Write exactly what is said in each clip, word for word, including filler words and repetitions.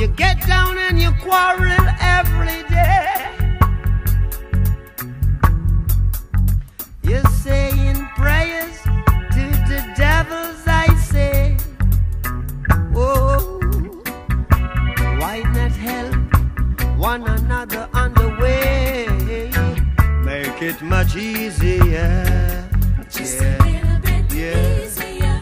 you get down and you quarrel every day. You're saying prayers to the devils, I say. Oh, why not help one another on the way? Make it much easier. Just Yeah. a little bit Yeah. easier.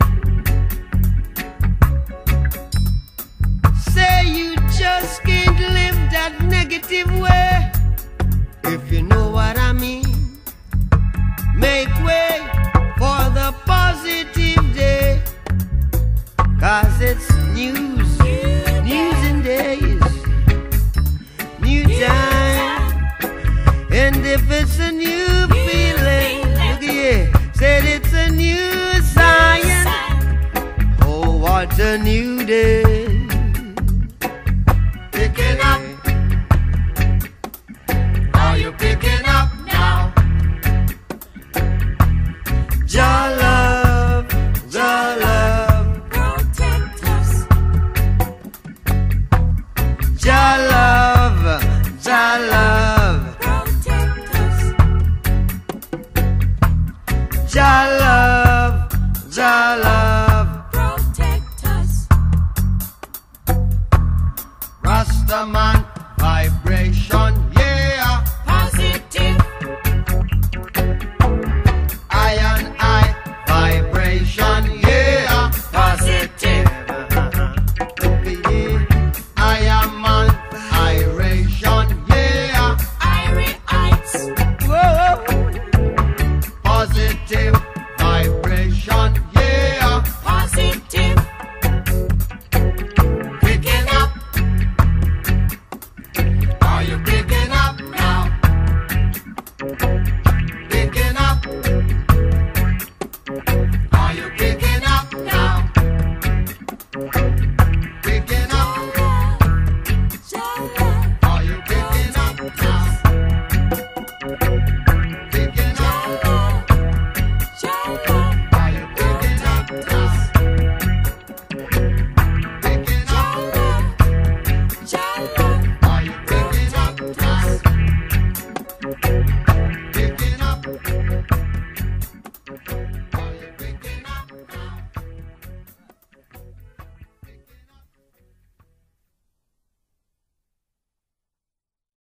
Say you just can't live that negative way. If you know what I mean, make way for the positive day. Cause it's news, news and days, new time. And if it's a new feeling, look here, said it's a new science. Oh, what a new day. Picking up. Are you picking up now? Jah love, Jah love, Protect us. Jah love, Jah love, Protect us. Jah love, Jah love. Protect us. Rastaman